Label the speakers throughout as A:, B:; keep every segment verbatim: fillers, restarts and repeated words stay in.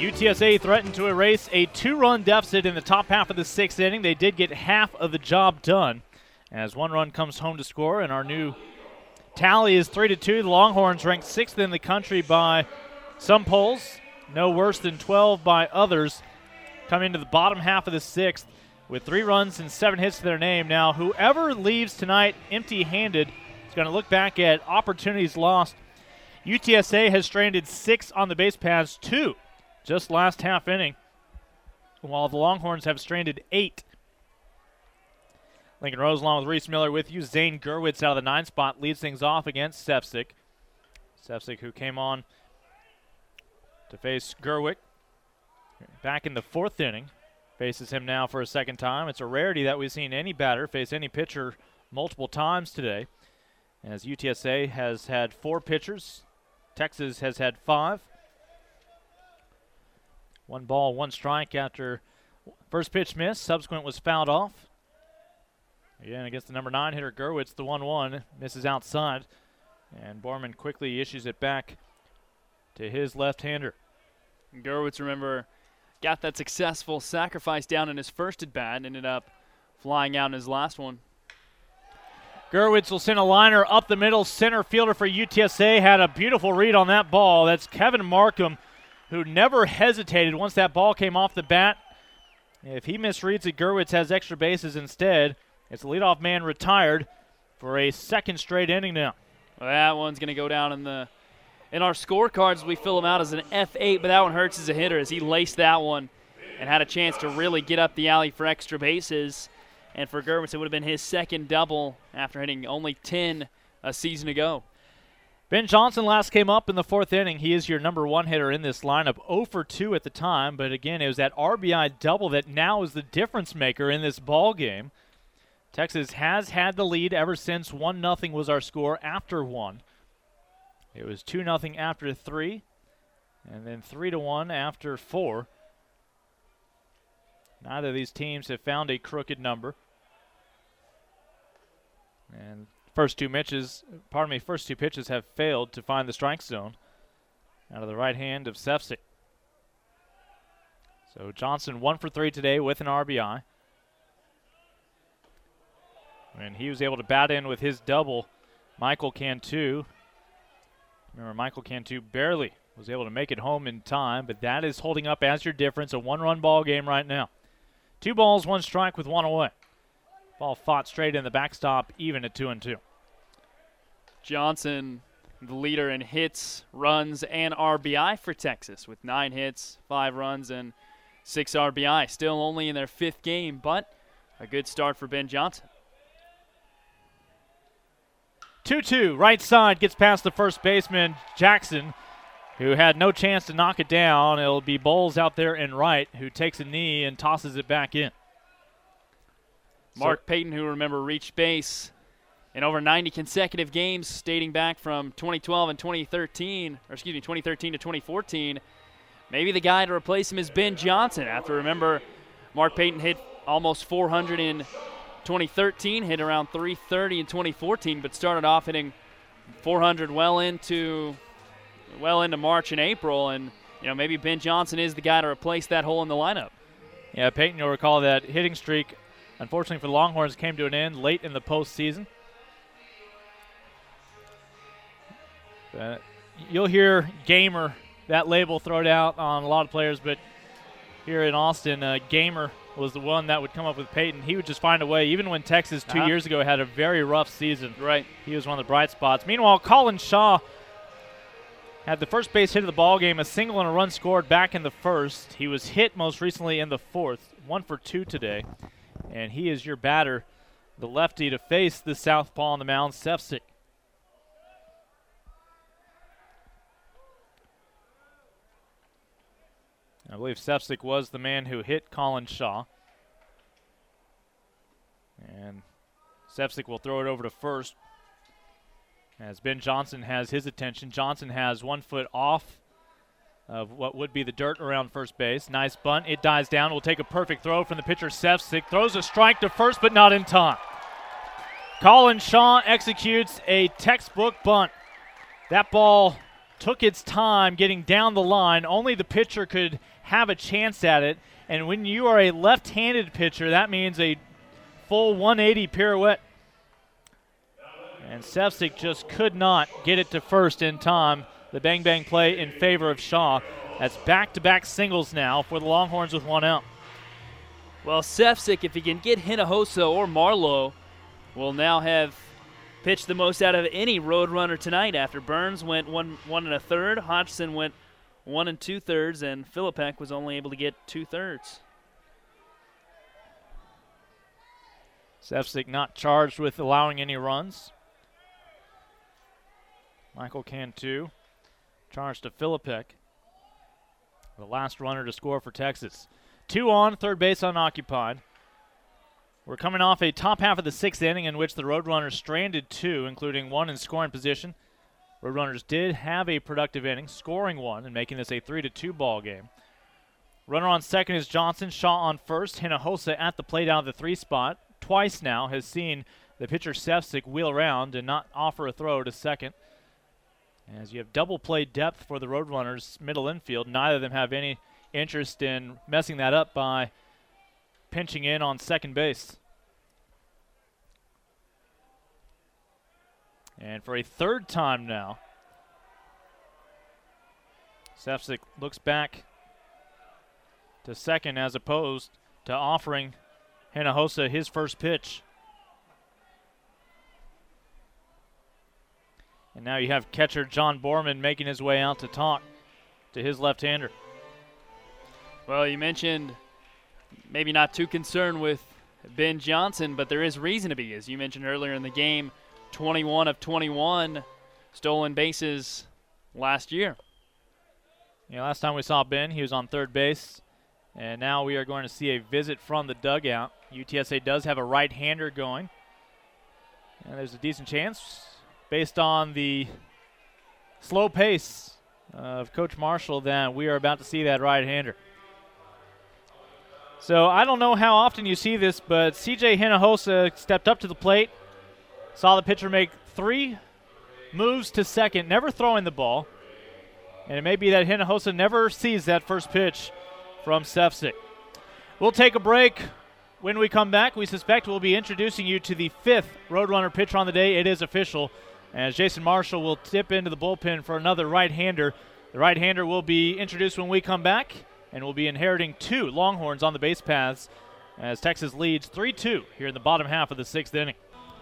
A: U T S A threatened to erase a two-run deficit in the top half of the sixth inning. They did get half of the job done as one run comes home to score, and our new tally is three to two. The Longhorns ranked sixth in the country by some polls, no worse than twelve by others, come into the bottom half of the sixth with three runs and seven hits to their name. Now, whoever leaves tonight empty-handed is going to look back at opportunities lost. U T S A has stranded six on the base paths, two just last half inning, while the Longhorns have stranded eight. Lincoln Rose along with Reese Miller with you. Zane Gerwitz out of the nine spot leads things off against Sefcik. Sefcik, who came on to face Gerwick back in the fourth inning, faces him now for a second time. It's a rarity that we've seen any batter face any pitcher multiple times today, as U T S A has had four pitchers. Texas has had five. One ball, one strike after first pitch miss. Subsequent was fouled off. Again, against the number nine hitter, Gerwitz, the one one, misses outside. And Borman quickly issues it back to his left-hander.
B: Gerwitz, remember, got that successful sacrifice down in his first at-bat and ended up flying out in his last one.
A: Gerwitz will send a liner up the middle. Center fielder for U T S A had a beautiful read on that ball. That's Kevin Markham, who never hesitated once that ball came off the bat. If he misreads it, Gerwitz has extra bases instead. It's the leadoff man retired for a second straight inning now.
B: Well, that one's going to go down in the in our scorecards. We fill him out as an F eight, but that one hurts as a hitter as he laced that one and had a chance to really get up the alley for extra bases. And for Gerwitz, it would have been his second double after hitting only ten a season ago.
A: Ben Johnson last came up in the fourth inning. He is your number one hitter in this lineup, oh for two at the time. But again, it was that R B I double that now is the difference maker in this ball game. Texas has had the lead ever since one nothing was our score after one. It was two nothing after three, and then three to one after four. Neither of these teams have found a crooked number. And first two pitches, pardon me, first two pitches have failed to find the strike zone out of the right hand of Sefcik. So Johnson one for three today with an R B I. And he was able to bat in with his double. Michael Cantu. Remember, Michael Cantu barely was able to make it home in time, but that is holding up as your difference. A one-run ball game right now. Two balls, one strike with one away. Ball fought straight in the backstop, even at two and two.
B: Johnson, the leader in hits, runs, and R B I for Texas with nine hits, five runs, and six R B I. Still only in their fifth game, but a good start for Ben Johnson.
A: two two, right side, gets past the first baseman, Jackson, who had no chance to knock it down. It'll be Bowles out there in right, who takes a knee and tosses it back in.
B: Mark
A: so,
B: Payton, who remember reached base in over ninety consecutive games dating back from twenty twelve and twenty thirteen, or excuse me, twenty thirteen to twenty fourteen. Maybe the guy to replace him is Ben Johnson. After, remember, Mark Payton hit almost four hundred in twenty thirteen, hit around three thirty in twenty fourteen, but started off hitting four hundred well into well into March and April, and you know maybe Ben Johnson is the guy to replace that hole in the lineup.
A: Yeah, Payton, you'll recall that hitting streak, unfortunately for the Longhorns, came to an end late in the postseason. Uh, you'll hear gamer, that label thrown out on a lot of players, but here in Austin, uh, gamer was the one that would come up with Payton. He would just find a way. Even when Texas two uh-huh. years ago had a very rough season,
B: right?
A: He was one of the bright spots. Meanwhile, Colin Shaw had the first base hit of the ball game, a single and a run scored back in the first. He was hit most recently in the fourth, one for two today. And he is your batter, the lefty, to face the southpaw on the mound, Sefcik. I believe Sefcik was the man who hit Colin Shaw. And Sefcik will throw it over to first as Ben Johnson has his attention. Johnson has one foot off of what would be the dirt around first base. Nice bunt. It dies down. Will take a perfect throw from the pitcher, Sefcik. Throws a strike to first, but not in time. Colin Shaw executes a textbook bunt. That ball took its time getting down the line. Only the pitcher could have a chance at it. And when you are a left-handed pitcher, that means a full one eighty pirouette. And Sevcik just could not get it to first in time. The bang-bang play in favor of Shaw. That's back-to-back singles now for the Longhorns with one out.
B: Well, Sevcik, if he can get Hinojosa or Marlowe, will now have pitched the most out of any Roadrunner tonight after Burns went one, one and a third, Hodgson went one and two-thirds, and Philippek was only able to get two-thirds.
A: Sevcik not charged with allowing any runs. Michael Cantu charged to Philippek, the last runner to score for Texas. Two on, third base unoccupied. We're coming off a top half of the sixth inning in which the Roadrunners stranded two, including one in scoring position. Roadrunners did have a productive inning, scoring one and making this a three to two ball game. Runner on second is Johnson, Shaw on first. Hinojosa at the plate out of the three spot. Twice now has seen the pitcher Sevcik wheel around and not offer a throw to second. As you have double play depth for the Roadrunners middle infield, neither of them have any interest in messing that up by pinching in on second base. And for a third time now, Sevcik looks back to second as opposed to offering Hinojosa his first pitch. And now you have catcher John Borman making his way out to talk to his left-hander.
B: Well, you mentioned maybe not too concerned with Ben Johnson, but there is reason to be. As you mentioned earlier in the game, twenty-one of twenty-one stolen bases last year.
A: Yeah, last time we saw Ben, he was on third base. And now we are going to see a visit from the dugout. U T S A does have a right-hander going. And there's a decent chance, based on the slow pace of Coach Marshall, that we are about to see that right-hander. So I don't know how often you see this, but C J Hinojosa stepped up to the plate, saw the pitcher make three moves to second, never throwing the ball. And it may be that Hinojosa never sees that first pitch from Sevcik. We'll take a break. When we come back, we suspect we'll be introducing you to the fifth Roadrunner pitcher on the day. It is official, as Jason Marshall will tip into the bullpen for another right-hander. The right-hander will be introduced when we come back, and will be inheriting two Longhorns on the base paths as Texas leads three two here in the bottom half of the sixth inning.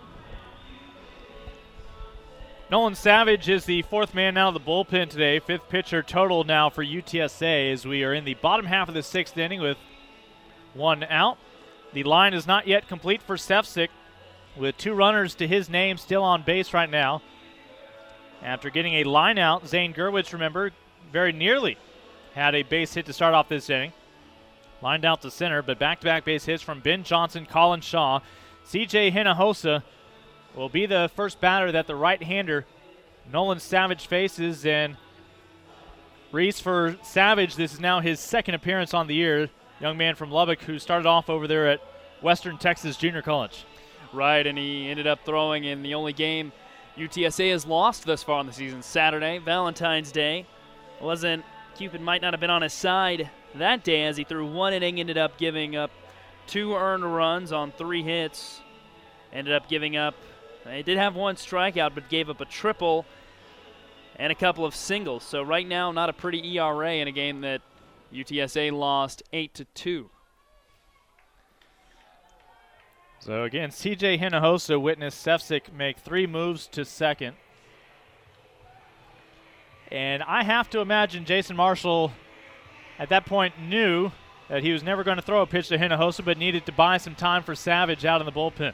A: Nolan Savage is the fourth man out of the bullpen today, fifth pitcher total now for U T S A as we are in the bottom half of the sixth inning with one out. The line is not yet complete for Sevcik, with two runners to his name still on base right now. After getting a line out, Zane Gerwitz, remember, very nearly had a base hit to start off this inning. Lined out to center, but back-to-back base hits from Ben Johnson, Colin Shaw. C J Hinojosa will be the first batter that the right-hander Nolan Savage faces. And Reese, for Savage, this is now his second appearance on the year. Young man from Lubbock who started off over there at Western Texas Junior College.
B: Right, and he ended up throwing in the only game U T S A has lost thus far in the season. Saturday, Valentine's Day. Wasn't Cupid might not have been on his side that day as he threw one inning, ended up giving up two earned runs on three hits. Ended up giving up, he did have one strikeout, but gave up a triple and a couple of singles. So right now, not a pretty E R A in a game that U T S A lost eight to two.
A: So again, C J Hinojosa witnessed Sevcik make three moves to second. And I have to imagine Jason Marshall at that point knew that he was never going to throw a pitch to Hinojosa, but needed to buy some time for Savage out in the bullpen.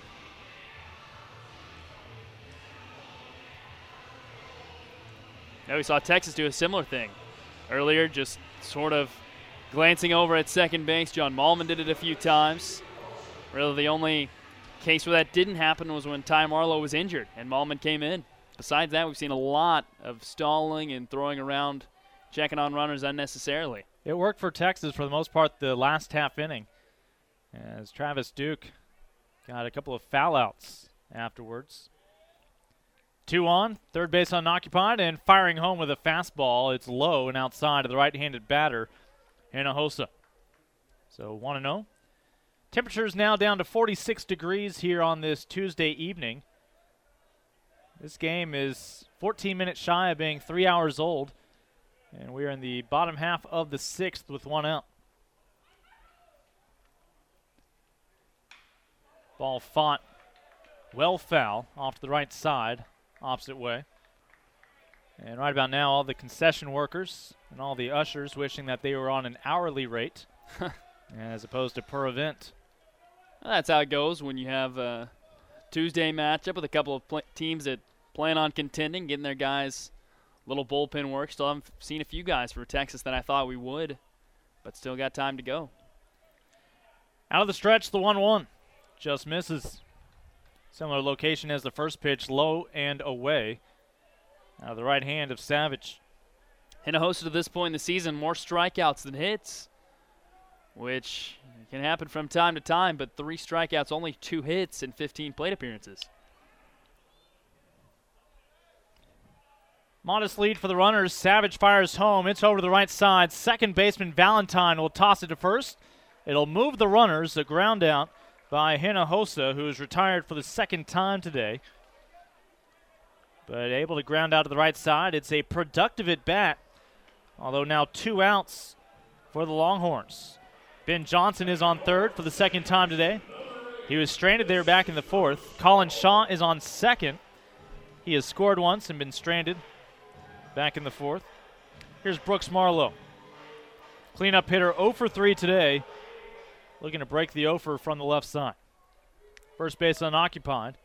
B: Now we saw Texas do a similar thing earlier, just sort of glancing over at second base. John Malman did it a few times. Really, the only case where that didn't happen was when Ty Marlowe was injured and Malman came in. Besides that, we've seen a lot of stalling and throwing around, checking on runners unnecessarily.
A: It worked for Texas for the most part the last half inning, as Travis Duke got a couple of foul outs afterwards. Two on, third base unoccupied, and firing home with a fastball. It's low and outside of the right-handed batter, Hinojosa. So one and oh. Temperatures now down to forty-six degrees here on this Tuesday evening. This game is fourteen minutes shy of being three hours old, and we're in the bottom half of the sixth with one out. Ball fought well foul off to the right side, opposite way. And right about now, all the concession workers and all the ushers wishing that they were on an hourly rate as opposed to per event.
B: Well, that's how it goes when you have a Tuesday matchup with a couple of pl- teams that plan on contending, getting their guys little bullpen work. Still haven't seen a few guys for Texas that I thought we would, but still got time to go.
A: Out of the stretch, the one one. Just misses. Similar location as the first pitch, low and away. Out of the right hand of Savage.
B: Hinojosa to this point in the season, more strikeouts than hits, which can happen from time to time, but three strikeouts, only two hits in fifteen plate appearances.
A: Modest lead for the runners. Savage fires home. It's over to the right side. Second baseman Valentine will toss it to first. It'll move the runners. A ground out by Hinojosa, who is retired for the second time today. But able to ground out to the right side. It's a productive at bat, although now two outs for the Longhorns. Ben Johnson is on third for the second time today. He was stranded there back in the fourth. Colin Shaw is on second. He has scored once and been stranded back in the fourth. Here's Brooks Marlowe. Cleanup hitter oh for three today. Looking to break the offer from the left side. First base unoccupied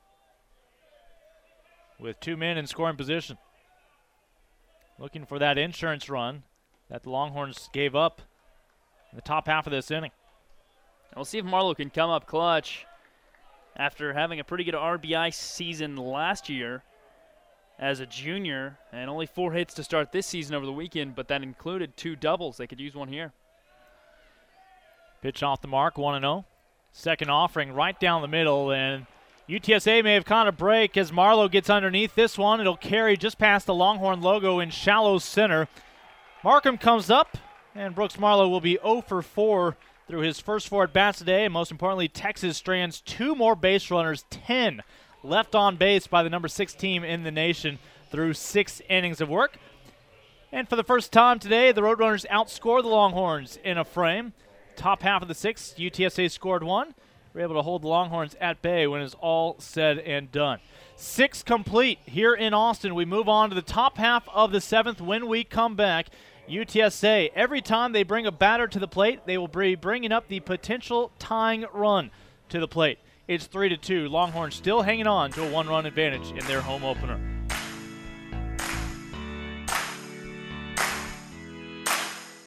A: with two men in scoring position. Looking for that insurance run that the Longhorns gave up in the top half of this inning.
B: We'll see if Marlowe can come up clutch after having a pretty good R B I season last year as a junior, and only four hits to start this season over the weekend, but that included two doubles. They could use one here.
A: Pitch off the mark, one and oh. Second offering right down the middle, and U T S A may have caught a break as Marlowe gets underneath this one. It'll carry just past the Longhorn logo in shallow center. Markham comes up, and Brooks Marlowe will be oh for four through his first four at-bats today, and most importantly, Texas strands two more base runners, ten left on base by the number six team in the nation through six innings of work. And for the first time today, the Roadrunners outscore the Longhorns in a frame. Top half of the sixth, U T S A scored one. We're able to hold the Longhorns at bay when it's all said and done. Six complete here in Austin. We move on to the top half of the seventh. When we come back, U T S A, every time they bring a batter to the plate, they will be bringing up the potential tying run to the plate. It's three to two. Longhorns still hanging on to a one-run advantage in their home opener.